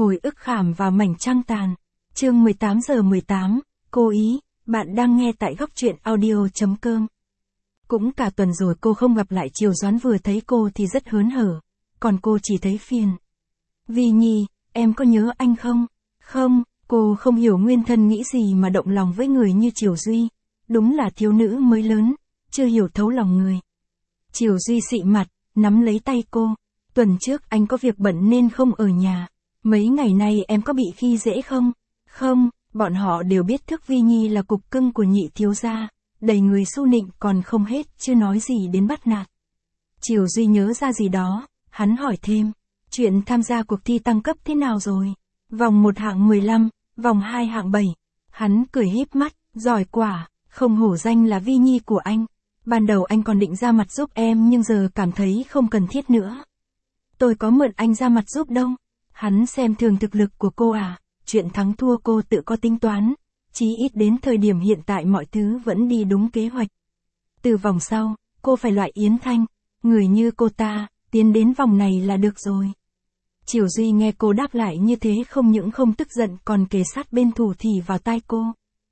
Hồi ức khảm vào mảnh trăng tàn. Chương 18:18, cô ý, bạn đang nghe tại góc truyện audio.com. Cũng cả tuần rồi cô không gặp lại Triều Doãn, vừa thấy cô thì rất hớn hở, còn cô chỉ thấy phiền. Vi Nhi, em có nhớ anh không? Không, cô không hiểu nguyên thân nghĩ gì mà động lòng với người như Triều Duy. Đúng là thiếu nữ mới lớn, chưa hiểu thấu lòng người. Triều Duy xị mặt, nắm lấy tay cô. Tuần trước anh có việc bận nên không ở nhà. Mấy ngày nay em có bị khi dễ không? Không, bọn họ đều biết Thước Vi Nhi là cục cưng của nhị thiếu gia, đầy người su nịnh còn không hết, chưa nói gì đến bắt nạt. Triều Duy nhớ ra gì đó, hắn hỏi thêm, chuyện tham gia cuộc thi tăng cấp thế nào rồi? Vòng 1 hạng 15, vòng 2 hạng 7. Hắn cười híp mắt, giỏi quả, không hổ danh là Vi Nhi của anh. Ban đầu anh còn định ra mặt giúp em nhưng giờ cảm thấy không cần thiết nữa. Tôi có mượn anh ra mặt giúp đâu. Hắn xem thường thực lực của cô à, chuyện thắng thua cô tự có tính toán, chí ít đến thời điểm hiện tại mọi thứ vẫn đi đúng kế hoạch. Từ vòng sau, cô phải loại Yến Thanh, người như cô ta, tiến đến vòng này là được rồi. Triều Duy nghe cô đáp lại như thế không những không tức giận còn kề sát bên thủ thỉ vào tai cô.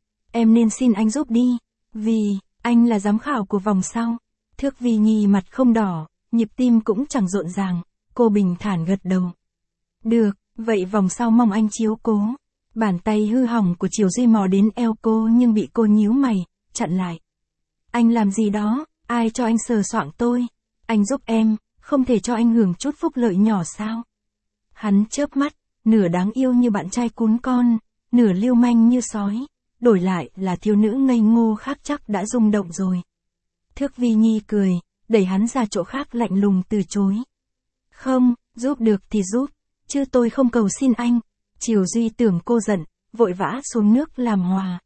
Em nên xin anh giúp đi, vì, anh là giám khảo của vòng sau. Thước Vi Nhi mặt không đỏ, nhịp tim cũng chẳng rộn ràng, cô bình thản gật đầu. Được, vậy vòng sau mong anh chiếu cố. Bàn tay hư hỏng của Triều Duy mò đến eo cô nhưng bị cô nhíu mày, chặn lại. Anh làm gì đó, ai cho anh sờ soạng tôi? Anh giúp em, không thể cho anh hưởng chút phúc lợi nhỏ sao? Hắn chớp mắt, nửa đáng yêu như bạn trai cún con, nửa lưu manh như sói. Đổi lại là thiếu nữ ngây ngô khác chắc đã rung động rồi. Thước Vi Nhi cười, đẩy hắn ra chỗ khác lạnh lùng từ chối. Không, giúp được thì giúp, chứ tôi không cầu xin anh. Triều Duy tưởng cô giận, vội vã xuống nước làm hòa.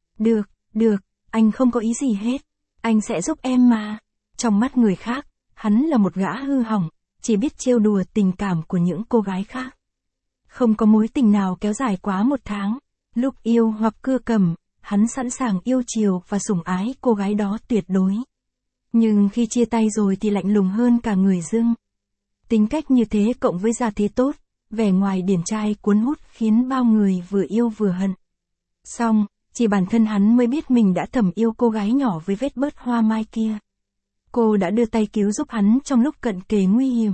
Được, anh không có ý gì hết, anh sẽ giúp em mà. Trong mắt người khác, hắn là một gã hư hỏng, chỉ biết trêu đùa tình cảm của những cô gái khác. Không có mối tình nào kéo dài quá 1 tháng. Lúc yêu hoặc cưa cầm, hắn sẵn sàng yêu chiều và sủng ái cô gái đó tuyệt đối. Nhưng khi chia tay rồi thì lạnh lùng hơn cả người dưng. Tính cách như thế cộng với gia thế tốt, vẻ ngoài điển trai cuốn hút khiến bao người vừa yêu vừa hận. Xong, chỉ bản thân hắn mới biết mình đã thầm yêu cô gái nhỏ với vết bớt hoa mai kia. Cô đã đưa tay cứu giúp hắn trong lúc cận kề nguy hiểm.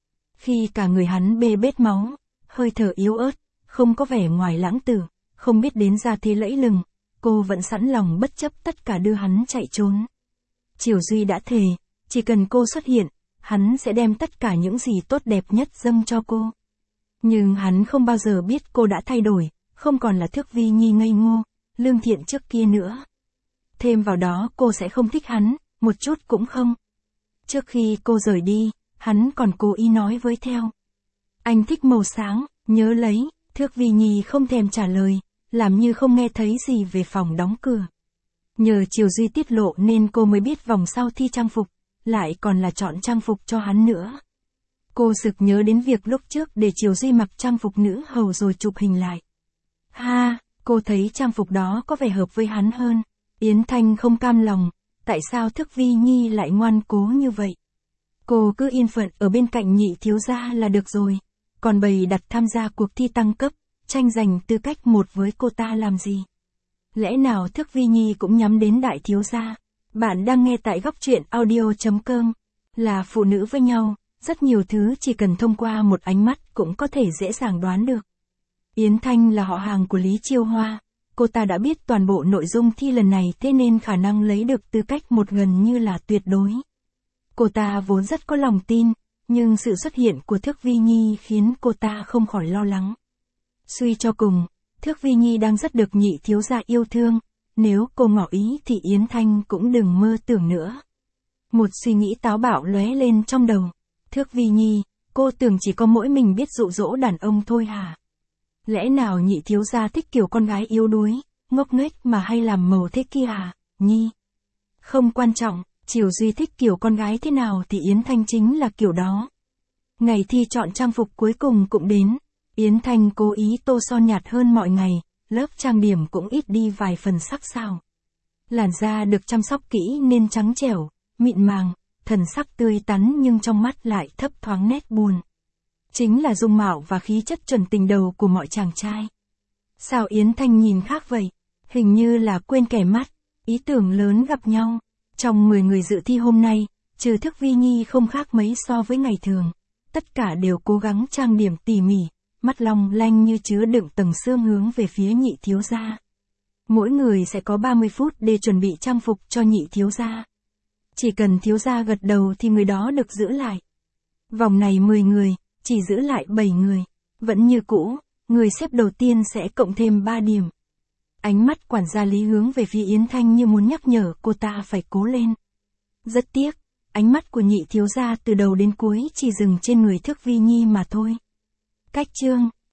Khi cả người hắn bê bết máu, hơi thở yếu ớt, không có vẻ ngoài lãng tử, không biết đến gia thế lẫy lừng, cô vẫn sẵn lòng bất chấp tất cả đưa hắn chạy trốn. Triều Duy đã thề, chỉ cần cô xuất hiện, hắn sẽ đem tất cả những gì tốt đẹp nhất dâng cho cô. Nhưng hắn không bao giờ biết cô đã thay đổi, không còn là Thước Vi Nhi ngây ngô, lương thiện trước kia nữa. Thêm vào đó cô sẽ không thích hắn, một chút cũng không. Trước khi cô rời đi, hắn còn cố ý nói với theo. Anh thích màu sáng, nhớ lấy. Thước Vi Nhi không thèm trả lời, làm như không nghe thấy gì về phòng đóng cửa. Nhờ Triều Duy tiết lộ nên cô mới biết vòng sau thi trang phục, lại còn là chọn trang phục cho hắn nữa. Cô sực nhớ đến việc lúc trước để Triều Duy mặc trang phục nữ hầu rồi chụp hình lại. Ha, cô thấy trang phục đó có vẻ hợp với hắn hơn. Yến Thanh không cam lòng, tại sao Thước Vi Nhi lại ngoan cố như vậy? Cô cứ yên phận ở bên cạnh nhị thiếu gia là được rồi. Còn bày đặt tham gia cuộc thi tăng cấp, tranh giành tư cách một với cô ta làm gì? Lẽ nào Thước Vi Nhi cũng nhắm đến đại thiếu gia? Bạn đang nghe tại góc truyện audio.com. Là phụ nữ với nhau, rất nhiều thứ chỉ cần thông qua một ánh mắt cũng có thể dễ dàng đoán được. Yến Thanh là họ hàng của Lý Chiêu Hoa, cô ta đã biết toàn bộ nội dung thi lần này thế nên khả năng lấy được tư cách một gần như là tuyệt đối. Cô ta vốn rất có lòng tin, nhưng sự xuất hiện của Thước Vi Nhi khiến cô ta không khỏi lo lắng. Suy cho cùng, Thước Vi Nhi đang rất được nhị thiếu gia yêu thương, nếu cô ngỏ ý thì Yến Thanh cũng đừng mơ tưởng nữa. Một suy nghĩ táo bạo lóe lên trong đầu. Thước Vi Nhi, cô tưởng chỉ có mỗi mình biết dụ dỗ đàn ông thôi hả? Lẽ nào nhị thiếu gia thích kiểu con gái yếu đuối, ngốc nghếch mà hay làm màu thế kia à, Nhi? Không quan trọng, Triều Duy thích kiểu con gái thế nào thì Yến Thanh chính là kiểu đó. Ngày thi chọn trang phục cuối cùng cũng đến. Yến Thanh cố ý tô son nhạt hơn mọi ngày, lớp trang điểm cũng ít đi vài phần sắc sảo. Làn da được chăm sóc kỹ nên trắng trẻo, mịn màng, thần sắc tươi tắn nhưng trong mắt lại thấp thoáng nét buồn. Chính là dung mạo và khí chất chuẩn tình đầu của mọi chàng trai. Sao Yến Thanh nhìn khác vậy? Hình như là quên kẻ mắt, ý tưởng lớn gặp nhau. Trong 10 người dự thi hôm nay, trừ Thức Vi Nhi không khác mấy so với ngày thường. Tất cả đều cố gắng trang điểm tỉ mỉ, mắt long lanh như chứa đựng tầng sương hướng về phía nhị thiếu gia. Mỗi người sẽ có 30 phút để chuẩn bị trang phục cho nhị thiếu gia. Chỉ cần thiếu gia gật đầu thì người đó được giữ lại. Vòng này 10 người, chỉ giữ lại 7 người. Vẫn như cũ, người xếp đầu tiên sẽ cộng thêm 3 điểm. Ánh mắt quản gia Lý hướng về phía Yến Thanh như muốn nhắc nhở cô ta phải cố lên. Rất tiếc, ánh mắt của nhị thiếu gia từ đầu đến cuối chỉ dừng trên người Thức Vi Nhi mà thôi. Cách chương